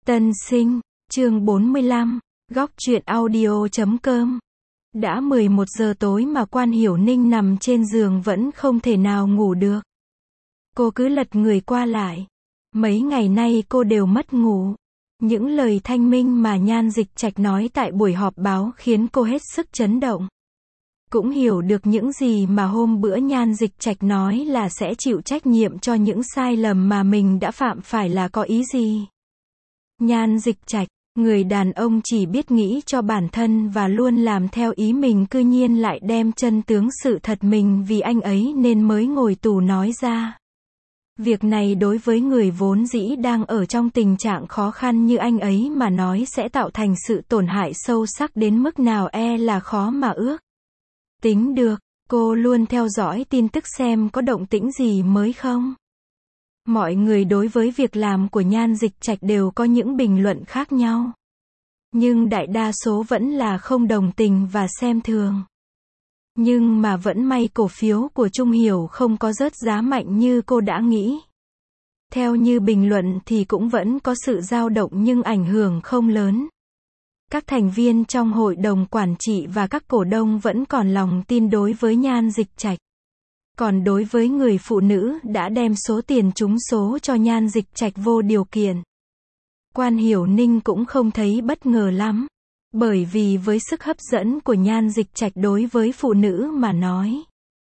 Tân sinh, chương 45, góc truyện audio.com. Đã 11 giờ tối mà Quan Hiểu Ninh nằm trên giường vẫn không thể nào ngủ được. Cô cứ lật người qua lại. Mấy ngày nay cô đều mất ngủ. Những lời thanh minh mà Nhan Dịch Trạch nói tại buổi họp báo khiến cô hết sức chấn động. Cũng hiểu được những gì mà hôm bữa Nhan Dịch Trạch nói là sẽ chịu trách nhiệm cho những sai lầm mà mình đã phạm phải là có ý gì. Nhan Dịch Trạch, người đàn ông chỉ biết nghĩ cho bản thân và luôn làm theo ý mình cư nhiên lại đem chân tướng sự thật mình vì anh ấy nên mới ngồi tù nói ra. Việc này đối với người vốn dĩ đang ở trong tình trạng khó khăn như anh ấy mà nói sẽ tạo thành sự tổn hại sâu sắc đến mức nào là khó mà ước. Tính được, cô luôn theo dõi tin tức xem có động tĩnh gì mới không. Mọi người đối với việc làm của Nhan Dịch Trạch đều có những bình luận khác nhau. Nhưng đại đa số vẫn là không đồng tình và xem thường. Nhưng mà vẫn may cổ phiếu của Trung Hiểu không có rớt giá mạnh như cô đã nghĩ. Theo như bình luận thì cũng vẫn có sự dao động nhưng ảnh hưởng không lớn. Các thành viên trong hội đồng quản trị và các cổ đông vẫn còn lòng tin đối với Nhan Dịch Trạch. Còn đối với người phụ nữ đã đem số tiền trúng số cho Nhan Dịch Trạch vô điều kiện, Quan Hiểu Ninh cũng không thấy bất ngờ lắm. Bởi vì với sức hấp dẫn của Nhan Dịch Trạch đối với phụ nữ mà nói,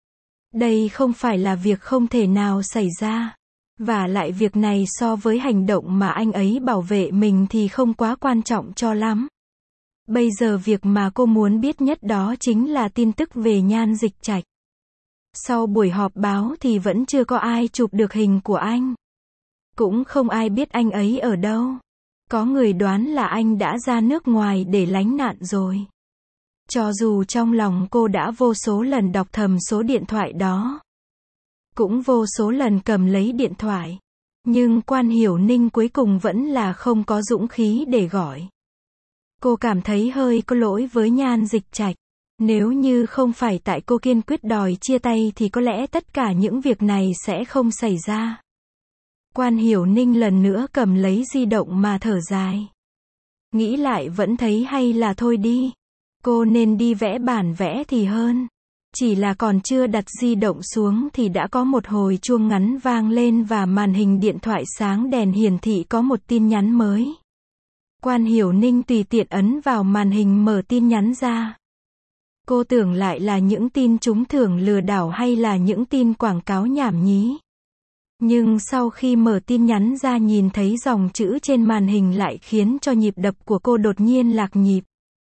đây không phải là việc không thể nào xảy ra. Và lại việc này so với hành động mà anh ấy bảo vệ mình thì không quá quan trọng cho lắm. Bây giờ việc mà cô muốn biết nhất đó chính là tin tức về Nhan Dịch Trạch. Sau buổi họp báo thì vẫn chưa có ai chụp được hình của anh. Cũng không ai biết anh ấy ở đâu. Có người đoán là anh đã ra nước ngoài để lánh nạn rồi. Cho dù trong lòng cô đã vô số lần đọc thầm số điện thoại đó. Cũng vô số lần cầm lấy điện thoại. Nhưng Quan Hiểu Ninh cuối cùng vẫn là không có dũng khí để gọi. Cô cảm thấy hơi có lỗi với Nhan Dịch Trạch. Nếu như không phải tại cô kiên quyết đòi chia tay thì có lẽ tất cả những việc này sẽ không xảy ra. Quan Hiểu Ninh lần nữa cầm lấy di động mà thở dài. Nghĩ lại vẫn thấy hay là thôi đi. Cô nên đi vẽ bản vẽ thì hơn. Chỉ là còn chưa đặt di động xuống thì đã có một hồi chuông ngắn vang lên và màn hình điện thoại sáng đèn hiển thị có một tin nhắn mới. Quan Hiểu Ninh tùy tiện ấn vào màn hình mở tin nhắn ra. Cô tưởng lại là những tin trúng thưởng lừa đảo hay là những tin quảng cáo nhảm nhí. Nhưng sau khi mở tin nhắn ra nhìn thấy dòng chữ trên màn hình lại khiến cho nhịp đập của cô đột nhiên lạc nhịp.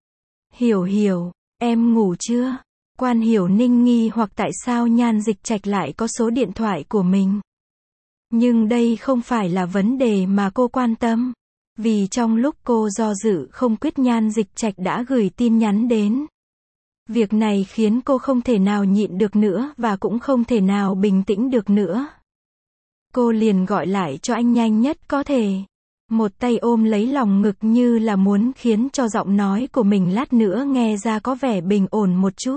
Hiểu, em ngủ chưa? Quan Hiểu Ninh nghi hoặc tại sao Nhan Dịch Trạch lại có số điện thoại của mình. Nhưng đây không phải là vấn đề mà cô quan tâm. Vì trong lúc cô do dự không quyết Nhan Dịch Trạch đã gửi tin nhắn đến. Việc này khiến cô không thể nào nhịn được nữa và cũng không thể nào bình tĩnh được nữa. Cô liền gọi lại cho anh nhanh nhất có thể. Một tay ôm lấy lòng ngực như là muốn khiến cho giọng nói của mình lát nữa nghe ra có vẻ bình ổn một chút.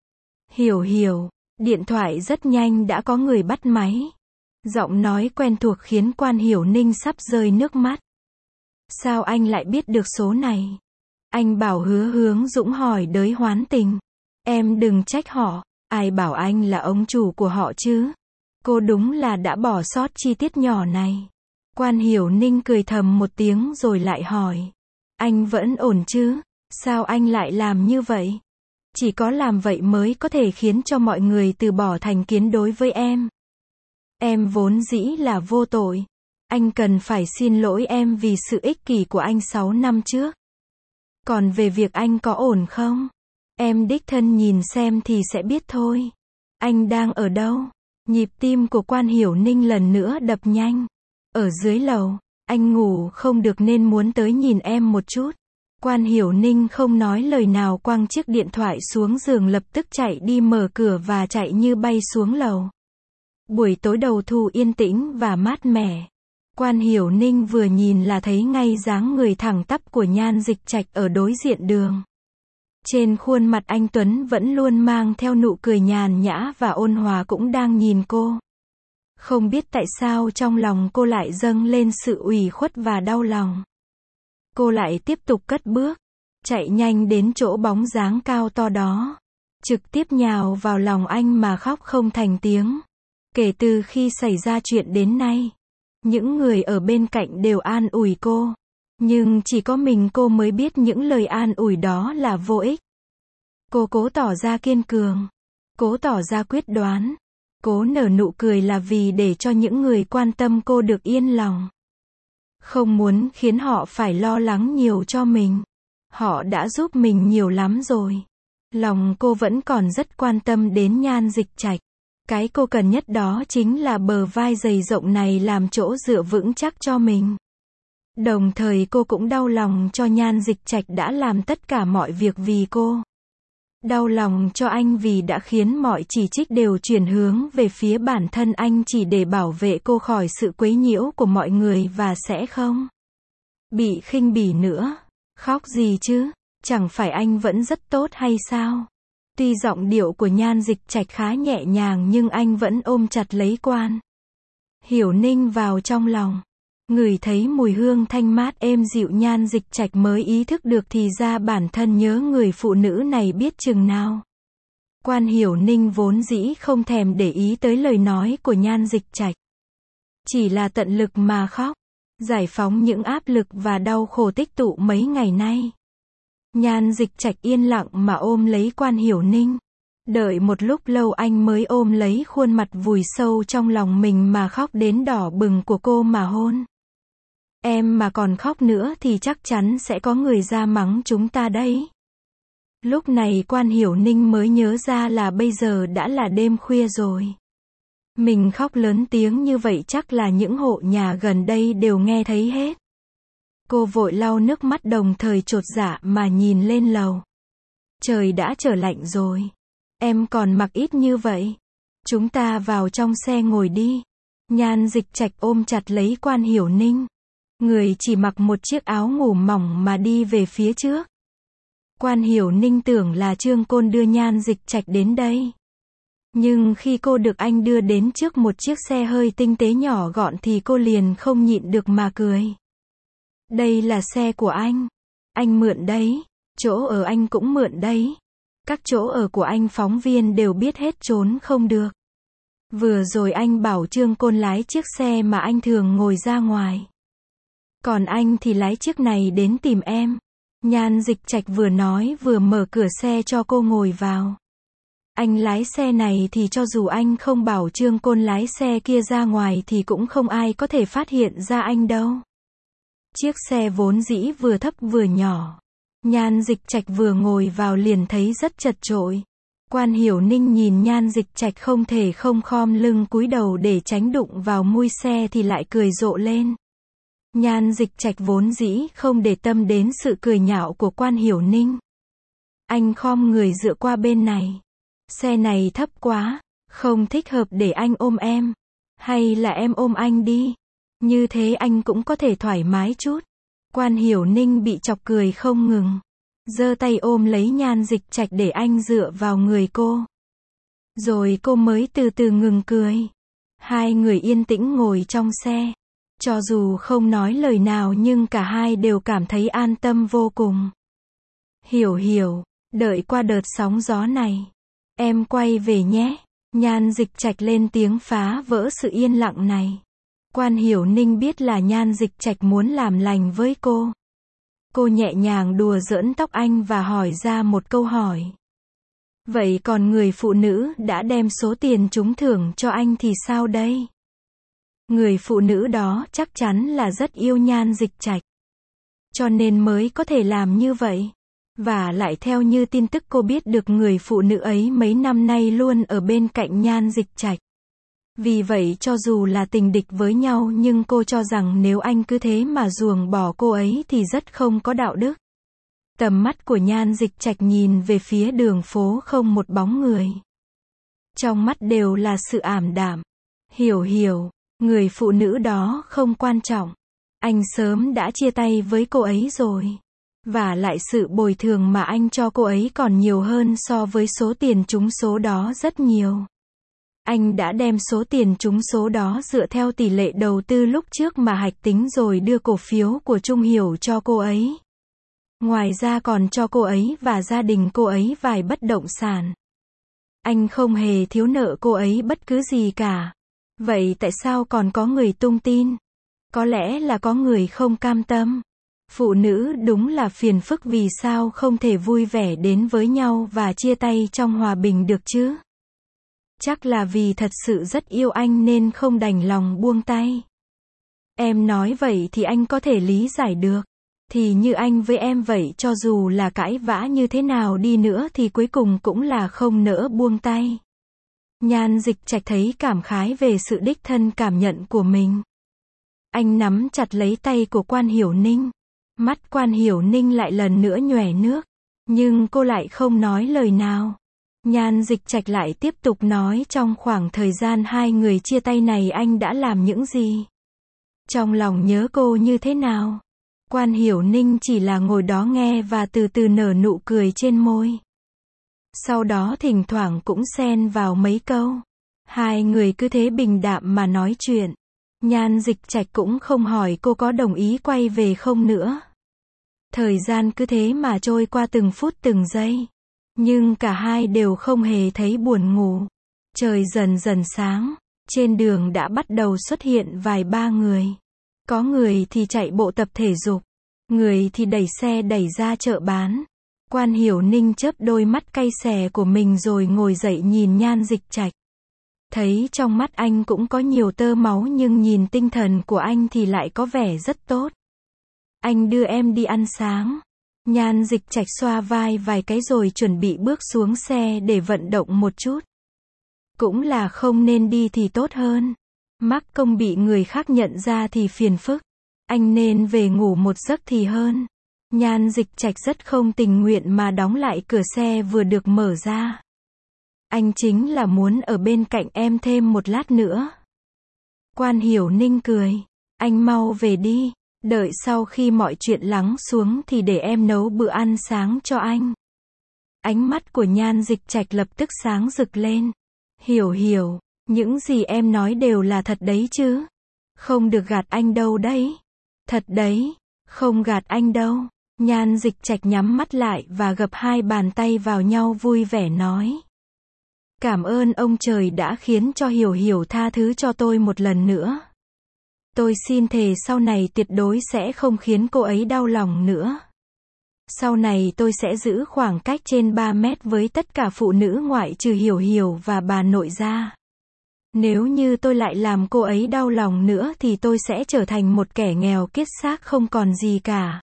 Hiểu, điện thoại rất nhanh đã có người bắt máy. Giọng nói quen thuộc khiến Quan Hiểu Ninh sắp rơi nước mắt. Sao anh lại biết được số này? Anh bảo Hứa Hướng Dũng hỏi đới hoán tình. Em đừng trách họ, ai bảo anh là ông chủ của họ chứ? Cô đúng là đã bỏ sót chi tiết nhỏ này. Quan Hiểu Ninh cười thầm một tiếng rồi lại hỏi. Anh vẫn ổn chứ? Sao anh lại làm như vậy? Chỉ có làm vậy mới có thể khiến cho mọi người từ bỏ thành kiến đối với em. Em vốn dĩ là vô tội. Anh cần phải xin lỗi em vì sự ích kỷ của anh 6 năm trước. Còn về việc anh có ổn không? Em đích thân nhìn xem thì sẽ biết thôi. Anh đang ở đâu? Nhịp tim của Quan Hiểu Ninh lần nữa đập nhanh. Ở dưới lầu, anh ngủ không được nên muốn tới nhìn em một chút. Quan Hiểu Ninh không nói lời nào quăng chiếc điện thoại xuống giường lập tức chạy đi mở cửa và chạy như bay xuống lầu. Buổi tối đầu thu yên tĩnh và mát mẻ. Quan Hiểu Ninh vừa nhìn là thấy ngay dáng người thẳng tắp của Nhan Dịch Trạch ở đối diện đường. Trên khuôn mặt anh Tuấn vẫn luôn mang theo nụ cười nhàn nhã và ôn hòa cũng đang nhìn cô. Không biết tại sao trong lòng cô lại dâng lên sự ủy khuất và đau lòng. Cô lại tiếp tục cất bước, chạy nhanh đến chỗ bóng dáng cao to đó, trực tiếp nhào vào lòng anh mà khóc không thành tiếng. Kể từ khi xảy ra chuyện đến nay, những người ở bên cạnh đều an ủi cô, nhưng chỉ có mình cô mới biết những lời an ủi đó là vô ích. Cô cố tỏ ra kiên cường, cố tỏ ra quyết đoán, cố nở nụ cười là vì để cho những người quan tâm cô được yên lòng. Không muốn khiến họ phải lo lắng nhiều cho mình. Họ đã giúp mình nhiều lắm rồi. Lòng cô vẫn còn rất quan tâm đến Nhan Dịch Trạch. Cái cô cần nhất đó chính là bờ vai dày rộng này làm chỗ dựa vững chắc cho mình. Đồng thời cô cũng đau lòng cho Nhan Dịch Trạch đã làm tất cả mọi việc vì cô. Đau lòng cho anh vì đã khiến mọi chỉ trích đều chuyển hướng về phía bản thân anh chỉ để bảo vệ cô khỏi sự quấy nhiễu của mọi người và sẽ không bị khinh bỉ nữa. Khóc gì chứ? Chẳng phải anh vẫn rất tốt hay sao? Tuy giọng điệu của Nhan Dịch Trạch khá nhẹ nhàng nhưng anh vẫn ôm chặt lấy Quan Hiểu Ninh vào trong lòng. Ngửi thấy mùi hương thanh mát êm dịu Nhan Dịch Trạch mới ý thức được thì ra bản thân nhớ người phụ nữ này biết chừng nào. Quan Hiểu Ninh vốn dĩ không thèm để ý tới lời nói của Nhan Dịch Trạch. Chỉ là tận lực mà khóc, giải phóng những áp lực và đau khổ tích tụ mấy ngày nay. Nhan Dịch Trạch yên lặng mà ôm lấy Quan Hiểu Ninh. Đợi một lúc lâu anh mới ôm lấy khuôn mặt vùi sâu trong lòng mình mà khóc đến đỏ bừng của cô mà hôn. Em mà còn khóc nữa thì chắc chắn sẽ có người ra mắng chúng ta đấy. Lúc này Quan Hiểu Ninh mới nhớ ra là bây giờ đã là đêm khuya rồi. Mình khóc lớn tiếng như vậy chắc là những hộ nhà gần đây đều nghe thấy hết. Cô vội lau nước mắt đồng thời chột dạ mà nhìn lên lầu. Trời đã trở lạnh rồi. Em còn mặc ít như vậy. Chúng ta vào trong xe ngồi đi. Nhan Dịch Trạch ôm chặt lấy Quan Hiểu Ninh. Người chỉ mặc một chiếc áo ngủ mỏng mà đi về phía trước. Quan Hiểu Ninh tưởng là Trương Côn đưa Nhan Dịch Trạch đến đây. Nhưng khi cô được anh đưa đến trước một chiếc xe hơi tinh tế nhỏ gọn thì cô liền không nhịn được mà cười. Đây là xe của anh mượn đấy, chỗ ở anh cũng mượn đấy. Các chỗ ở của anh phóng viên đều biết hết trốn không được. Vừa rồi anh bảo Trương Côn lái chiếc xe mà anh thường ngồi ra ngoài. Còn anh thì lái chiếc này đến tìm em. Nhan Dịch Trạch vừa nói vừa mở cửa xe cho cô ngồi vào. Anh lái xe này thì cho dù anh không bảo Trương Côn lái xe kia ra ngoài thì cũng không ai có thể phát hiện ra anh đâu. Chiếc xe vốn dĩ vừa thấp vừa nhỏ. Nhan Dịch Trạch vừa ngồi vào liền thấy rất chật chội. Quan Hiểu Ninh nhìn Nhan Dịch Trạch không thể không khom lưng cúi đầu để tránh đụng vào mui xe thì lại cười rộ lên. Nhan Dịch Trạch vốn dĩ không để tâm đến sự cười nhạo của Quan Hiểu Ninh. Anh khom người dựa qua bên này. Xe này thấp quá, không thích hợp để anh ôm em. Hay là em ôm anh đi. Như thế anh cũng có thể thoải mái chút. Quan Hiểu Ninh bị chọc cười không ngừng. Giơ tay ôm lấy Nhan Dịch Trạch để anh dựa vào người cô. Rồi cô mới từ từ ngừng cười. Hai người yên tĩnh ngồi trong xe. Cho dù không nói lời nào nhưng cả hai đều cảm thấy an tâm vô cùng. Hiểu, đợi qua đợt sóng gió này. Em quay về nhé. Nhan Dịch Trạch lên tiếng phá vỡ sự yên lặng này. Quan Hiểu Ninh biết là Nhan Dịch Trạch muốn làm lành với cô. Cô nhẹ nhàng đùa giỡn tóc anh và hỏi ra một câu hỏi. Vậy còn người phụ nữ đã đem số tiền trúng thưởng cho anh thì sao đây? Người phụ nữ đó chắc chắn là rất yêu Nhan Dịch Trạch. Cho nên mới có thể làm như vậy. Và lại theo như tin tức cô biết được người phụ nữ ấy mấy năm nay luôn ở bên cạnh Nhan Dịch Trạch. Vì vậy cho dù là tình địch với nhau nhưng cô cho rằng nếu anh cứ thế mà ruồng bỏ cô ấy thì rất không có đạo đức. Tầm mắt của Nhan Dịch Trạch nhìn về phía đường phố không một bóng người. Trong mắt đều là sự ảm đạm. Hiểu, người phụ nữ đó không quan trọng. Anh sớm đã chia tay với cô ấy rồi. Và lại sự bồi thường mà anh cho cô ấy còn nhiều hơn so với số tiền trúng số đó rất nhiều. Anh đã đem số tiền trúng số đó dựa theo tỷ lệ đầu tư lúc trước mà hạch tính rồi đưa cổ phiếu của Trung Hiểu cho cô ấy. Ngoài ra còn cho cô ấy và gia đình cô ấy vài bất động sản. Anh không hề thiếu nợ cô ấy bất cứ gì cả. Vậy tại sao còn có người tung tin? Có lẽ là có người không cam tâm. Phụ nữ đúng là phiền phức, vì sao không thể vui vẻ đến với nhau và chia tay trong hòa bình được chứ? Chắc là vì thật sự rất yêu anh nên không đành lòng buông tay. Em nói vậy thì anh có thể lý giải được. Thì như anh với em vậy, cho dù là cãi vã như thế nào đi nữa thì cuối cùng cũng là không nỡ buông tay. Nhan Dịch Trạch thấy cảm khái về sự đích thân cảm nhận của mình. Anh nắm chặt lấy tay của Quan Hiểu Ninh. Mắt Quan Hiểu Ninh lại lần nữa nhoẻn nước. Nhưng cô lại không nói lời nào. Nhan Dịch Trạch lại tiếp tục nói, trong khoảng thời gian hai người chia tay này anh đã làm những gì? Trong lòng nhớ cô như thế nào? Quan Hiểu Ninh chỉ là ngồi đó nghe và từ từ nở nụ cười trên môi. Sau đó thỉnh thoảng cũng xen vào mấy câu. Hai người cứ thế bình đạm mà nói chuyện. Nhan Dịch Trạch cũng không hỏi cô có đồng ý quay về không nữa. Thời gian cứ thế mà trôi qua từng phút từng giây. Nhưng cả hai đều không hề thấy buồn ngủ. Trời dần dần sáng. Trên đường đã bắt đầu xuất hiện vài ba người. Có người thì chạy bộ tập thể dục. Người thì đẩy xe đẩy ra chợ bán. Quan Hiểu Ninh chớp đôi mắt cay xè của mình rồi ngồi dậy nhìn Nhan Dịch Trạch. Thấy trong mắt anh cũng có nhiều tơ máu nhưng nhìn tinh thần của anh thì lại có vẻ rất tốt. Anh đưa em đi ăn sáng. Nhan Dịch Trạch xoa vai vài cái rồi chuẩn bị bước xuống xe để vận động một chút. Cũng là không nên đi thì tốt hơn. Mắc công bị người khác nhận ra thì phiền phức. Anh nên về ngủ một giấc thì hơn. Nhan Dịch Trạch rất không tình nguyện mà đóng lại cửa xe vừa được mở ra. Anh chính là muốn ở bên cạnh em thêm một lát nữa. Quan Hiểu Ninh cười. Anh mau về đi. Đợi sau khi mọi chuyện lắng xuống thì để em nấu bữa ăn sáng cho anh. Ánh mắt của Nhan Dịch Trạch lập tức sáng rực lên. Hiểu, những gì em nói đều là thật đấy chứ? Không được gạt anh đâu đấy. Thật đấy, không gạt anh đâu. Nhan Dịch Trạch nhắm mắt lại và gập hai bàn tay vào nhau vui vẻ nói. Cảm ơn ông trời đã khiến cho Hiểu tha thứ cho tôi một lần nữa. Tôi xin thề sau này tuyệt đối sẽ không khiến cô ấy đau lòng nữa. Sau này tôi sẽ giữ khoảng cách trên 3 mét với tất cả phụ nữ ngoại trừ Hiểu và bà nội ra. Nếu như tôi lại làm cô ấy đau lòng nữa thì tôi sẽ trở thành một kẻ nghèo kiết xác không còn gì cả.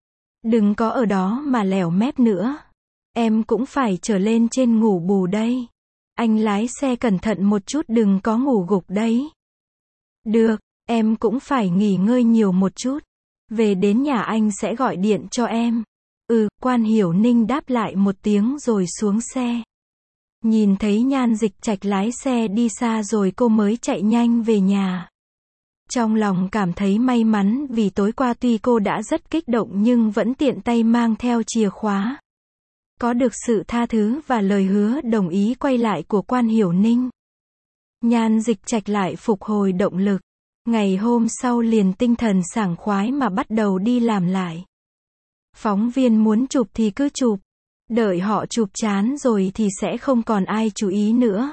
Đừng có ở đó mà lẻo mép nữa. Em cũng phải trở lên trên ngủ bù đây. Anh lái xe cẩn thận một chút, đừng có ngủ gục đấy. Được, em cũng phải nghỉ ngơi nhiều một chút. Về đến nhà anh sẽ gọi điện cho em. Quan Hiểu Ninh đáp lại một tiếng rồi xuống xe. Nhìn thấy Nhan Dịch Trạch lái xe đi xa rồi cô mới chạy nhanh về nhà. Trong lòng cảm thấy may mắn vì tối qua tuy cô đã rất kích động nhưng vẫn tiện tay mang theo chìa khóa. Có được sự tha thứ và lời hứa đồng ý quay lại của Quan Hiểu Ninh. Nhan Dịch Trạch lại phục hồi động lực. Ngày hôm sau liền tinh thần sảng khoái mà bắt đầu đi làm lại. Phóng viên muốn chụp thì cứ chụp. Đợi họ chụp chán rồi thì sẽ không còn ai chú ý nữa.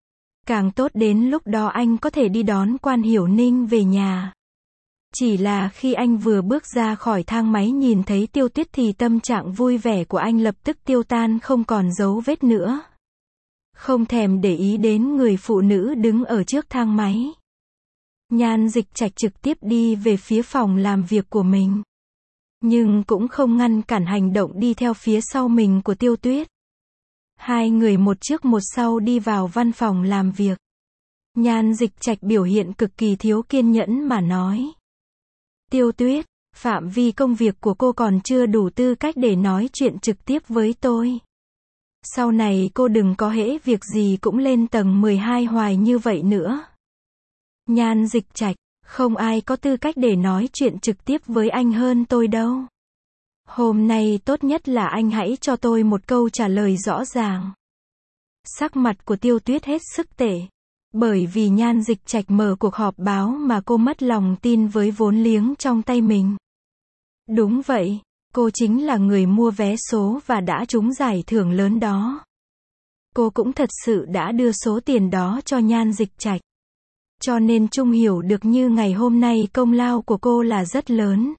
Càng tốt, đến lúc đó anh có thể đi đón Quan Hiểu Ninh về nhà. Chỉ là khi anh vừa bước ra khỏi thang máy nhìn thấy Tiêu Tuyết thì tâm trạng vui vẻ của anh lập tức tiêu tan không còn dấu vết nữa. Không thèm để ý đến người phụ nữ đứng ở trước thang máy. Nhan Dịch Trạch trực tiếp đi về phía phòng làm việc của mình. Nhưng cũng không ngăn cản hành động đi theo phía sau mình của Tiêu Tuyết. Hai người một trước một sau đi vào văn phòng làm việc. Nhan Dịch Trạch biểu hiện cực kỳ thiếu kiên nhẫn mà nói. Tiêu Tuyết, phạm vi công việc của cô còn chưa đủ tư cách để nói chuyện trực tiếp với tôi. Sau này cô đừng có hễ việc gì cũng lên tầng 12 hoài như vậy nữa. Nhan Dịch Trạch, không ai có tư cách để nói chuyện trực tiếp với anh hơn tôi đâu. Hôm nay tốt nhất là anh hãy cho tôi một câu trả lời rõ ràng. Sắc mặt của Tiêu Tuyết hết sức tệ. Bởi vì Nhan Dịch Trạch mở cuộc họp báo mà cô mất lòng tin với vốn liếng trong tay mình. Đúng vậy, cô chính là người mua vé số và đã trúng giải thưởng lớn đó. Cô cũng thật sự đã đưa số tiền đó cho Nhan Dịch Trạch. Cho nên Trung hiểu được như ngày hôm nay công lao của cô là rất lớn.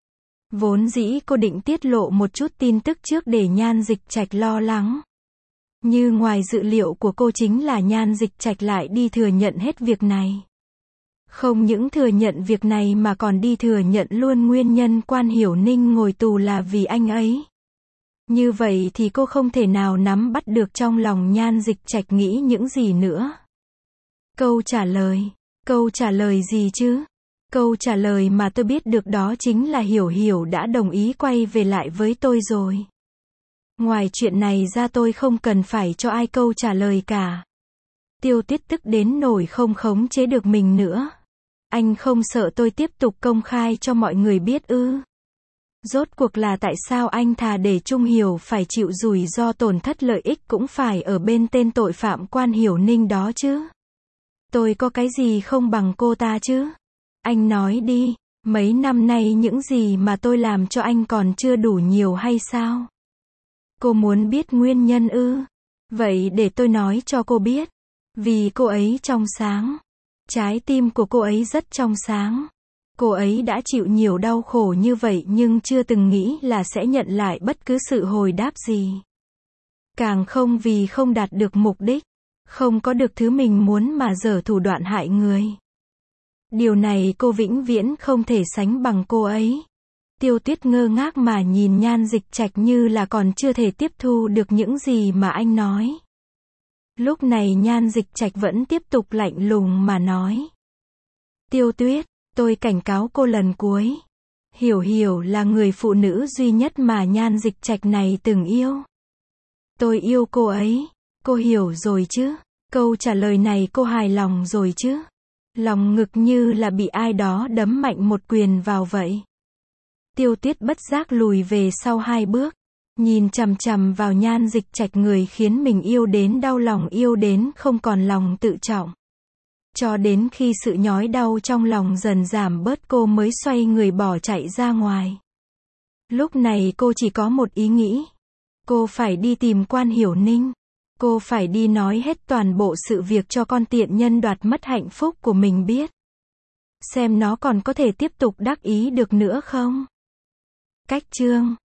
Vốn dĩ cô định tiết lộ một chút tin tức trước để Nhan Dịch Trạch lo lắng. Như ngoài dự liệu của cô chính là Nhan Dịch Trạch lại đi thừa nhận hết việc này. Không những thừa nhận việc này mà còn đi thừa nhận luôn nguyên nhân Quan Hiểu Ninh ngồi tù là vì anh ấy. Như vậy thì cô không thể nào nắm bắt được trong lòng Nhan Dịch Trạch nghĩ những gì nữa. Câu trả lời gì chứ? Câu trả lời mà tôi biết được đó chính là Hiểu Hiểu đã đồng ý quay về lại với tôi rồi. Ngoài chuyện này ra tôi không cần phải cho ai câu trả lời cả. Tiêu Tiết tức đến nỗi không khống chế được mình nữa. Anh không sợ tôi tiếp tục công khai cho mọi người biết ư? Rốt cuộc là tại sao anh thà để Trung Hiểu phải chịu rủi ro tổn thất lợi ích cũng phải ở bên tên tội phạm Quan Hiểu Ninh đó chứ? Tôi có cái gì không bằng cô ta chứ? Anh nói đi, mấy năm nay những gì mà tôi làm cho anh còn chưa đủ nhiều hay sao? Cô muốn biết nguyên nhân ư? Vậy để tôi nói cho cô biết. Vì cô ấy trong sáng. Trái tim của cô ấy rất trong sáng. Cô ấy đã chịu nhiều đau khổ như vậy nhưng chưa từng nghĩ là sẽ nhận lại bất cứ sự hồi đáp gì. Càng không vì không đạt được mục đích, không có được thứ mình muốn mà giở thủ đoạn hại người. Điều này cô vĩnh viễn không thể sánh bằng cô ấy. Tiêu Tuyết ngơ ngác mà nhìn Nhan Dịch Trạch như là còn chưa thể tiếp thu được những gì mà anh nói. Lúc này Nhan Dịch Trạch vẫn tiếp tục lạnh lùng mà nói. Tiêu Tuyết, tôi cảnh cáo cô lần cuối. Hiểu Hiểu là người phụ nữ duy nhất mà Nhan Dịch Trạch này từng yêu. Tôi yêu cô ấy. Cô hiểu rồi chứ? Câu trả lời này cô hài lòng rồi chứ? Lòng ngực như là bị ai đó đấm mạnh một quyền vào vậy. Tiêu Tuyết bất giác lùi về sau 2 bước. Nhìn chằm chằm vào Nhan Dịch Trạch người khiến mình yêu đến đau lòng yêu đến không còn lòng tự trọng. Cho đến khi sự nhói đau trong lòng dần giảm bớt cô mới xoay người bỏ chạy ra ngoài. Lúc này cô chỉ có một ý nghĩ. Cô phải đi tìm Quan Hiểu Ninh. Cô phải đi nói hết toàn bộ sự việc cho con tiện nhân đoạt mất hạnh phúc của mình biết. Xem nó còn có thể tiếp tục đắc ý được nữa không? Cách chương